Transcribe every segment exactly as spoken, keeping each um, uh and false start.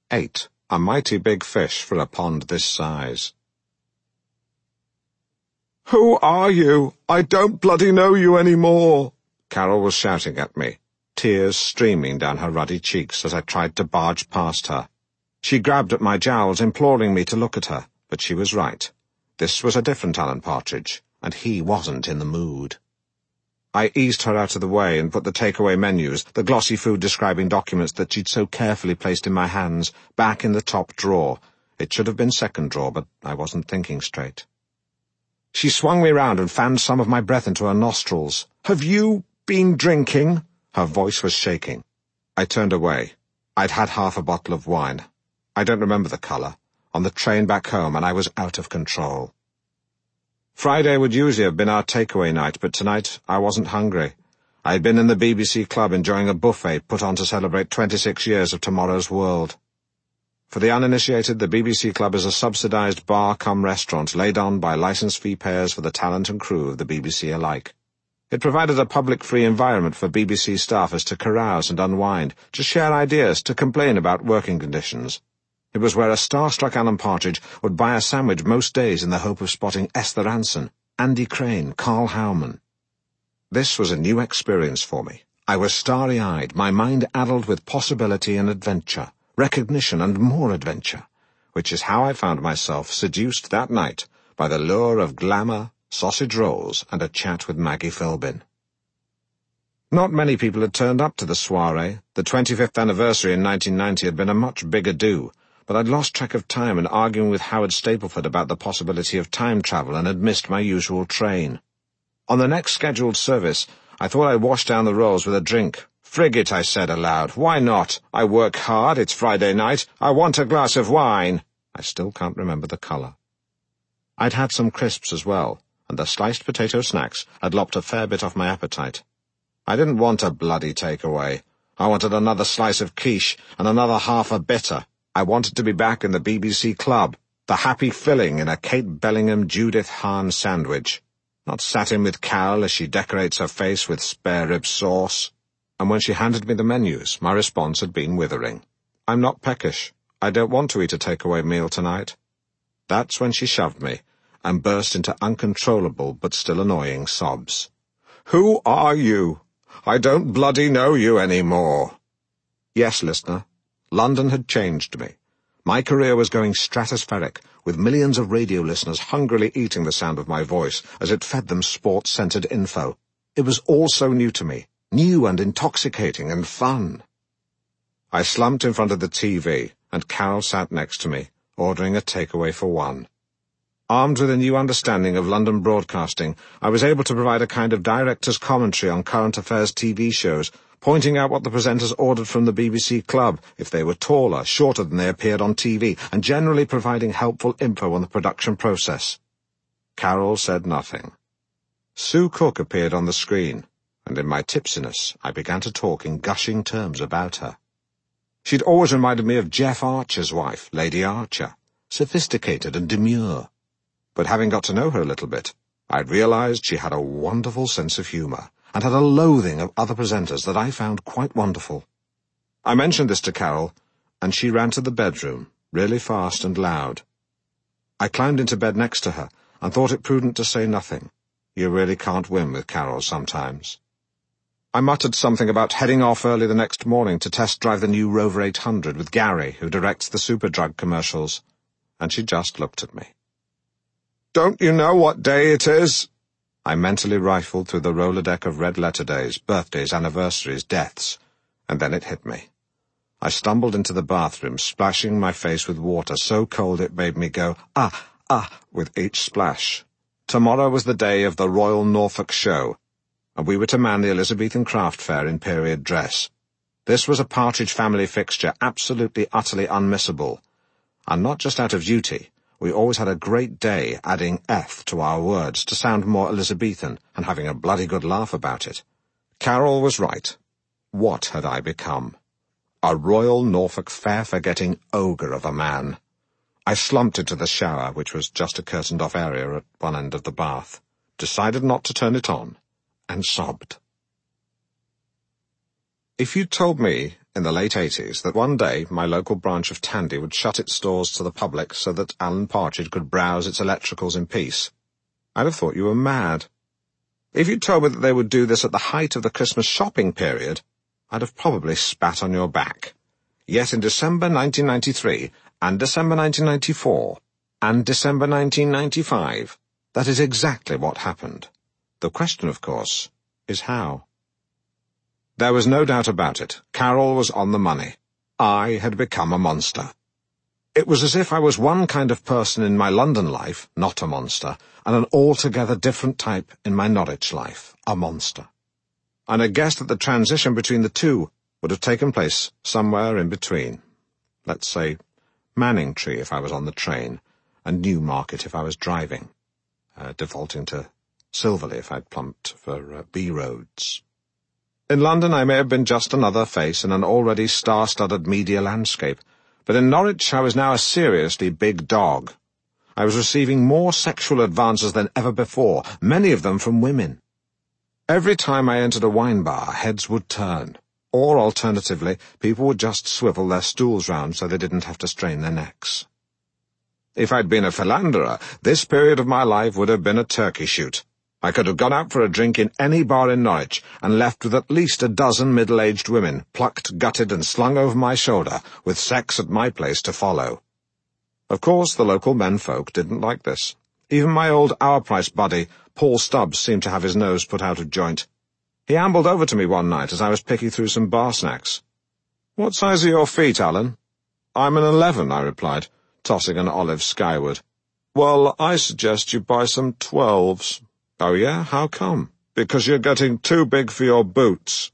Eight, a mighty big fish for a pond this size. "Who are you? I don't bloody know you anymore!" Carol was shouting at me, tears streaming down her ruddy cheeks as I tried to barge past her. She grabbed at my jowls, imploring me to look at her, but she was right. This was a different Alan Partridge, and he wasn't in the mood. I eased her out of the way and put the takeaway menus, the glossy food-describing documents that she'd so carefully placed in my hands, back in the top drawer. It should have been second drawer, but I wasn't thinking straight. She swung me round and fanned some of my breath into her nostrils. "Have you been drinking?" Her voice was shaking. I turned away. I'd had half a bottle of wine. I don't remember the colour. On the train back home, and I was out of control. Friday would usually have been our takeaway night, but tonight I wasn't hungry. I had been in the B B C Club enjoying a buffet put on to celebrate twenty-six years of Tomorrow's World. For the uninitiated, the B B C Club is a subsidised bar-cum-restaurant laid on by licence fee payers for the talent and crew of the B B C alike. It provided a public-free environment for B B C staffers to carouse and unwind, to share ideas, to complain about working conditions. It was where a star-struck Alan Partridge would buy a sandwich most days in the hope of spotting Esther Ranson, Andy Crane, Carl Howman. This was a new experience for me. I was starry-eyed, my mind addled with possibility and adventure, recognition and more adventure, which is how I found myself seduced that night by the lure of glamour, sausage rolls, and a chat with Maggie Philbin. Not many people had turned up to the soiree. The twenty-fifth anniversary in nineteen ninety had been a much bigger do, but I'd lost track of time in arguing with Howard Stapleford about the possibility of time travel and had missed my usual train. On the next scheduled service, I thought I'd wash down the rolls with a drink. "Frig it," I said aloud. "Why not? I work hard, it's Friday night. I want a glass of wine." I still can't remember the colour. I'd had some crisps as well, and the sliced potato snacks had lopped a fair bit off my appetite. I didn't want a bloody takeaway. I wanted another slice of quiche and another half a bitter. I wanted to be back in the B B C Club, the happy filling in a Kate Bellingham Judith Hahn sandwich, not sat in with Carol as she decorates her face with spare rib sauce. And when she handed me the menus, my response had been withering. "I'm not peckish. I don't want to eat a takeaway meal tonight." That's when she shoved me and burst into uncontrollable but still annoying sobs. "Who are you? I don't bloody know you anymore." Yes, listener, London had changed me. My career was going stratospheric, with millions of radio listeners hungrily eating the sound of my voice as it fed them sports-centred info. It was all so new to me, new and intoxicating and fun. I slumped in front of the T V, and Carol sat next to me, ordering a takeaway for one. Armed with a new understanding of London broadcasting, I was able to provide a kind of director's commentary on current affairs T V shows, pointing out what the presenters ordered from the B B C Club, if they were taller, shorter than they appeared on T V, and generally providing helpful info on the production process. Carol said nothing. Sue Cook appeared on the screen, and in my tipsiness I began to talk in gushing terms about her. She'd always reminded me of Jeff Archer's wife, Lady Archer, sophisticated and demure. But having got to know her a little bit, I'd realized she had a wonderful sense of humour, and had a loathing of other presenters that I found quite wonderful. I mentioned this to Carol, and she ran to the bedroom, really fast and loud. I climbed into bed next to her, and thought it prudent to say nothing. You really can't win with Carol sometimes. I muttered something about heading off early the next morning to test drive the new Rover eight hundred with Gary, who directs the Superdrug commercials, and she just looked at me. "Don't you know what day it is?" I mentally rifled through the Rolodeck of red-letter days, birthdays, anniversaries, deaths, and then it hit me. I stumbled into the bathroom, splashing my face with water so cold it made me go, ah, ah, with each splash. Tomorrow was the day of the Royal Norfolk Show, and we were to man the Elizabethan craft fair in period dress. This was a Partridge family fixture, absolutely, utterly unmissable. And not just out of duty. We always had a great day adding eth to our words to sound more Elizabethan and having a bloody good laugh about it. Carol was right. What had I become? A Royal Norfolk fair-forgetting ogre of a man. I slumped into the shower, which was just a curtained-off area at one end of the bath, decided not to turn it on, and sobbed. If you'd told me in the late eighties, that one day my local branch of Tandy would shut its doors to the public so that Alan Partridge could browse its electricals in peace, I'd have thought you were mad. If you told me that they would do this at the height of the Christmas shopping period, I'd have probably spat on your back. Yet in December nineteen ninety-three, and December nineteen ninety-four, and December nineteen ninety-five, that is exactly what happened. The question, of course, is how. There was no doubt about it. Carol was on the money. I had become a monster. It was as if I was one kind of person in my London life, not a monster, and an altogether different type in my Norwich life, a monster. And I guessed that the transition between the two would have taken place somewhere in between. Let's say Manningtree if I was on the train, and Newmarket if I was driving, uh, defaulting to Silverley if I'd plumped for uh, B-roads. In London I may have been just another face in an already star-studded media landscape, but in Norwich I was now a seriously big dog. I was receiving more sexual advances than ever before, many of them from women. Every time I entered a wine bar, heads would turn, or alternatively, people would just swivel their stools round so they didn't have to strain their necks. If I'd been a philanderer, this period of my life would have been a turkey shoot. I could have gone out for a drink in any bar in Norwich and left with at least a dozen middle-aged women, plucked, gutted, and slung over my shoulder, with sex at my place to follow. Of course, the local menfolk didn't like this. Even my old hour-price buddy, Paul Stubbs, seemed to have his nose put out of joint. He ambled over to me one night as I was picking through some bar snacks. "What size are your feet, Alan?" "I'm an eleven," I replied, tossing an olive skyward. "Well, I suggest you buy some twelves." "Oh, yeah? How come?" "Because you're getting too big for your boots."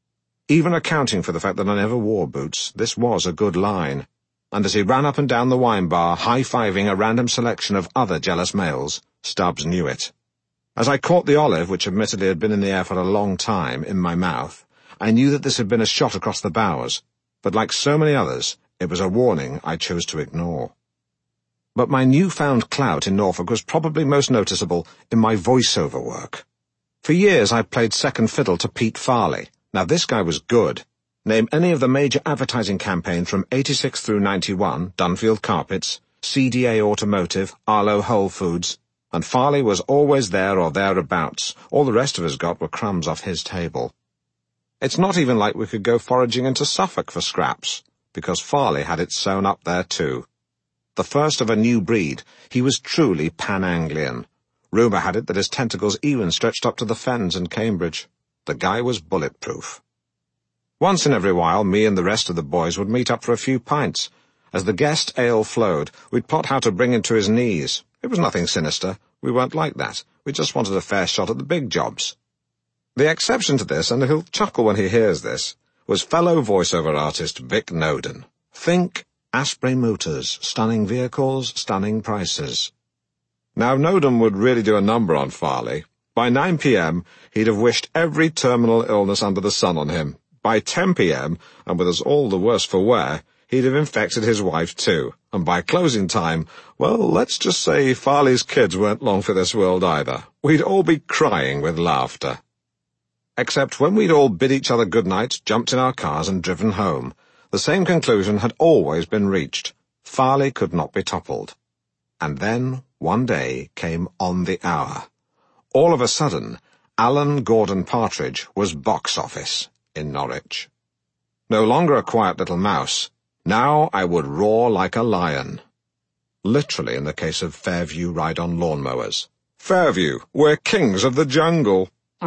Even accounting for the fact that I never wore boots, this was a good line. And as he ran up and down the wine bar, high-fiving a random selection of other jealous males, Stubbs knew it. As I caught the olive, which admittedly had been in the air for a long time, in my mouth, I knew that this had been a shot across the bows, but like so many others, it was a warning I chose to ignore. But my newfound clout in Norfolk was probably most noticeable in my voice-over work. For years I played second fiddle to Pete Farley. Now this guy was good. Name any of the major advertising campaigns from eighty-six through ninety-one, Dunfield Carpets, C D A Automotive, Arlo Whole Foods, and Farley was always there or thereabouts. All the rest of us got were crumbs off his table. It's not even like we could go foraging into Suffolk for scraps, because Farley had it sewn up there too. The first of a new breed, he was truly Pan-Anglian. Rumour had it that his tentacles even stretched up to the fens in Cambridge. The guy was bulletproof. Once in every while, me and the rest of the boys would meet up for a few pints. As the guest ale flowed, we'd plot how to bring him to his knees. It was nothing sinister. We weren't like that. We just wanted a fair shot at the big jobs. The exception to this, and he'll chuckle when he hears this, was fellow voiceover artist Vic Noden. Think Asprey Motors, stunning vehicles, stunning prices. Now, Noden would really do a number on Farley. By nine p.m., he'd have wished every terminal illness under the sun on him. By ten p.m., and with us all the worse for wear, he'd have infected his wife too. And by closing time, well, let's just say Farley's kids weren't long for this world either. We'd all be crying with laughter. Except when we'd all bid each other good night, jumped in our cars and driven home, the same conclusion had always been reached. Farley could not be toppled. And then, one day, came On the Hour. All of a sudden, Alan Gordon Partridge was box office in Norwich. No longer a quiet little mouse. Now I would roar like a lion. Literally in the case of Fairview ride-on lawnmowers. Fairview, we're kings of the jungle.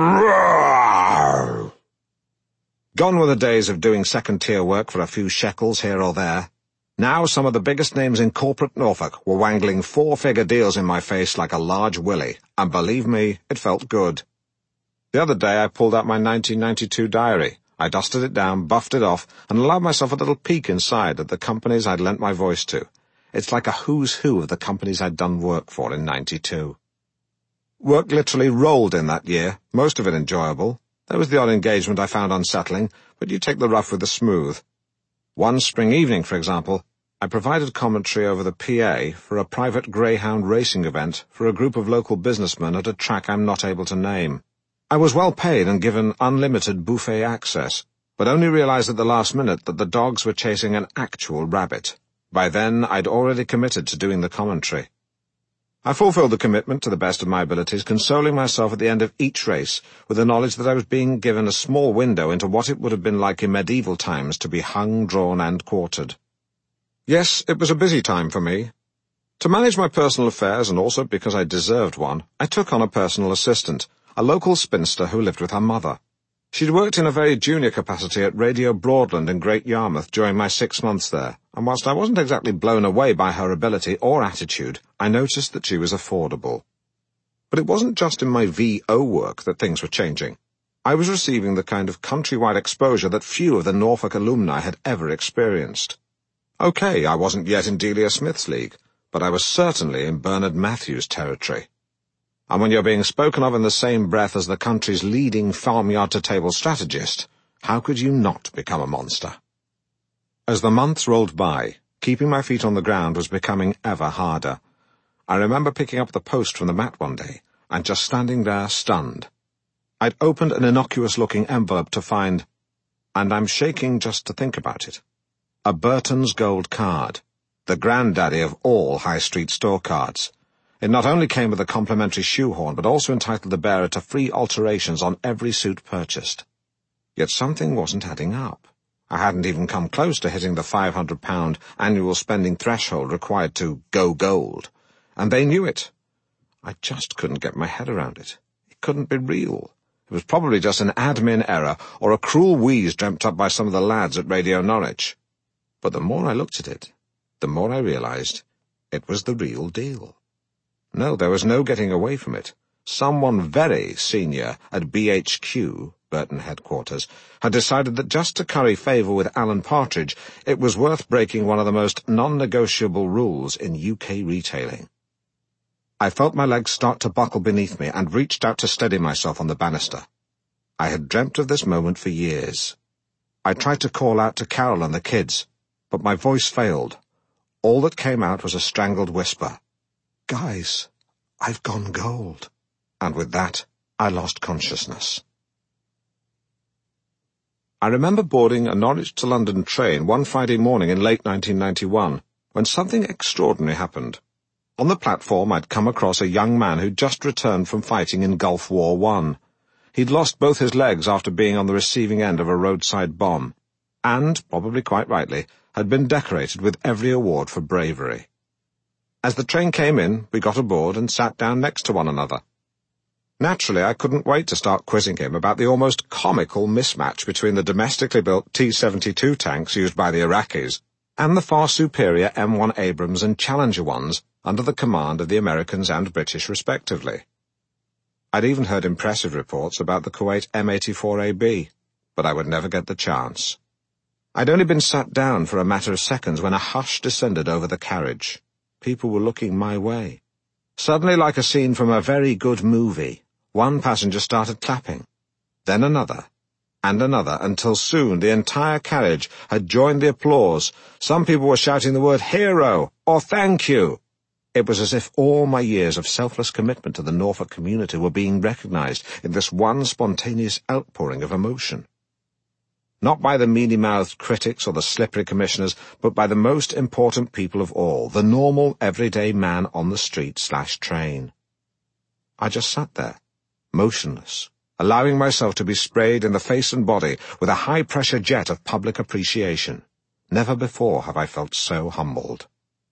Roar! Gone were the days of doing second-tier work for a few shekels here or there. Now some of the biggest names in corporate Norfolk were wangling four-figure deals in my face like a large willy, and believe me, it felt good. The other day I pulled out my nineteen ninety-two diary. I dusted it down, buffed it off, and allowed myself a little peek inside at the companies I'd lent my voice to. It's like a who's who of the companies I'd done work for in ninety-two. Work literally rolled in that year, most of it enjoyable. There was the odd engagement I found unsettling, but you take the rough with the smooth. One spring evening, for example, I provided commentary over the P A for a private greyhound racing event for a group of local businessmen at a track I'm not able to name. I was well paid and given unlimited buffet access. but only realized at the last minute that the dogs were chasing an actual rabbit. By then, I'd already committed to doing the commentary. I fulfilled the commitment to the best of my abilities, consoling myself at the end of each race with the knowledge that I was being given a small window into what it would have been like in medieval times to be hung, drawn, and quartered. Yes, it was a busy time for me. To manage my personal affairs, and also because I deserved one, I took on a personal assistant, a local spinster who lived with her mother. She'd worked in a very junior capacity at Radio Broadland in Great Yarmouth during my six months there, and whilst I wasn't exactly blown away by her ability or attitude, I noticed that she was affordable. But it wasn't just in my V O work that things were changing. I was receiving the kind of countrywide exposure that few of the Norfolk alumni had ever experienced. OK, I wasn't yet in Delia Smith's league, but I was certainly in Bernard Matthews' territory. And when you're being spoken of in the same breath as the country's leading farmyard-to-table strategist, how could you not become a monster? As the months rolled by, keeping my feet on the ground was becoming ever harder. I remember picking up the Post from the mat one day, and just standing there stunned. I'd opened an innocuous-looking envelope to find, and I'm shaking just to think about it, a Burton's Gold card, the granddaddy of all high street store cards. It not only came with a complimentary shoehorn, but also entitled the bearer to free alterations on every suit purchased. Yet something wasn't adding up. I hadn't even come close to hitting the five hundred pound annual spending threshold required to go gold. And they knew it. I just couldn't get my head around it. It couldn't be real. It was probably just an admin error or a cruel wheeze dreamt up by some of the lads at Radio Norwich. But the more I looked at it, the more I realized it was the real deal. No, there was no getting away from it. Someone very senior at B H Q, Burton headquarters, had decided that just to curry favour with Alan Partridge, it was worth breaking one of the most non-negotiable rules in U K retailing. I felt my legs start to buckle beneath me and reached out to steady myself on the banister. I had dreamt of this moment for years. I tried to call out to Carol and the kids, but my voice failed. All that came out was a strangled whisper. Guys, I've gone gold. And with that, I lost consciousness. I remember boarding a Norwich to London train one Friday morning in late nineteen ninety-one, when something extraordinary happened. On the platform, I'd come across a young man who'd just returned from fighting in Gulf War One. He'd lost both his legs after being on the receiving end of a roadside bomb, and, probably quite rightly, had been decorated with every award for bravery. As the train came in, we got aboard and sat down next to one another. Naturally, I couldn't wait to start quizzing him about the almost comical mismatch between the domestically built T seventy-two tanks used by the Iraqis and the far superior M one Abrams and Challenger ones under the command of the Americans and British respectively. I'd even heard impressive reports about the Kuwait M eighty-four A B, but I would never get the chance. I'd only been sat down for a matter of seconds when a hush descended over the carriage. People were looking my way. Suddenly, like a scene from a very good movie, one passenger started clapping, then another, and another, until soon the entire carriage had joined the applause. Some people were shouting the word hero or thank you. It was as if all my years of selfless commitment to the Norfolk community were being recognized in this one spontaneous outpouring of emotion. Not by the mealy-mouthed critics or the slippery commissioners, but by the most important people of all, the normal, everyday man on the street slash train. I just sat there, motionless, allowing myself to be sprayed in the face and body with a high-pressure jet of public appreciation. Never before have I felt so humbled.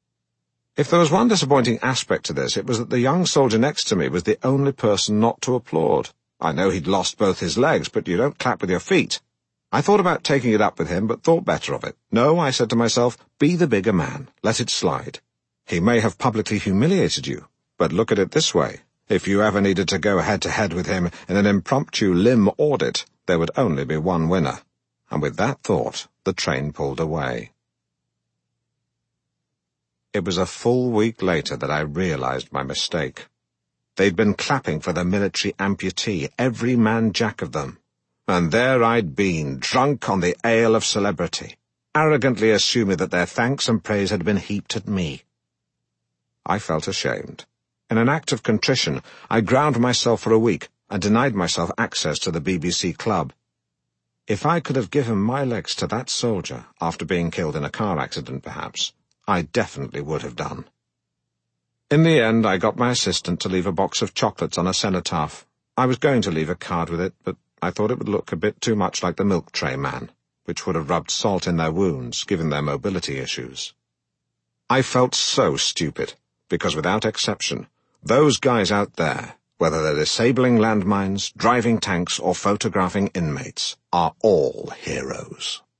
If there was one disappointing aspect to this, it was that the young soldier next to me was the only person not to applaud. I know he'd lost both his legs, but you don't clap with your feet. I thought about taking it up with him, but thought better of it. No, I said to myself, be the bigger man. Let it slide. He may have publicly humiliated you, but look at it this way. If you ever needed to go head-to-head with him in an impromptu limb audit, there would only be one winner. And with that thought, the train pulled away. It was a full week later that I realized my mistake. They'd been clapping for the military amputee, every man jack of them. And there I'd been, drunk on the ale of celebrity, arrogantly assuming that their thanks and praise had been heaped at me. I felt ashamed. In an act of contrition, I ground myself for a week and denied myself access to the B B C club. If I could have given my legs to that soldier after being killed in a car accident, perhaps, I definitely would have done. In the end, I got my assistant to leave a box of chocolates on a cenotaph. I was going to leave a card with it, but I thought it would look a bit too much like the milk tray man, which would have rubbed salt in their wounds, given their mobility issues. I felt so stupid, because without exception, those guys out there, whether they're disabling landmines, driving tanks, or photographing inmates, are all heroes.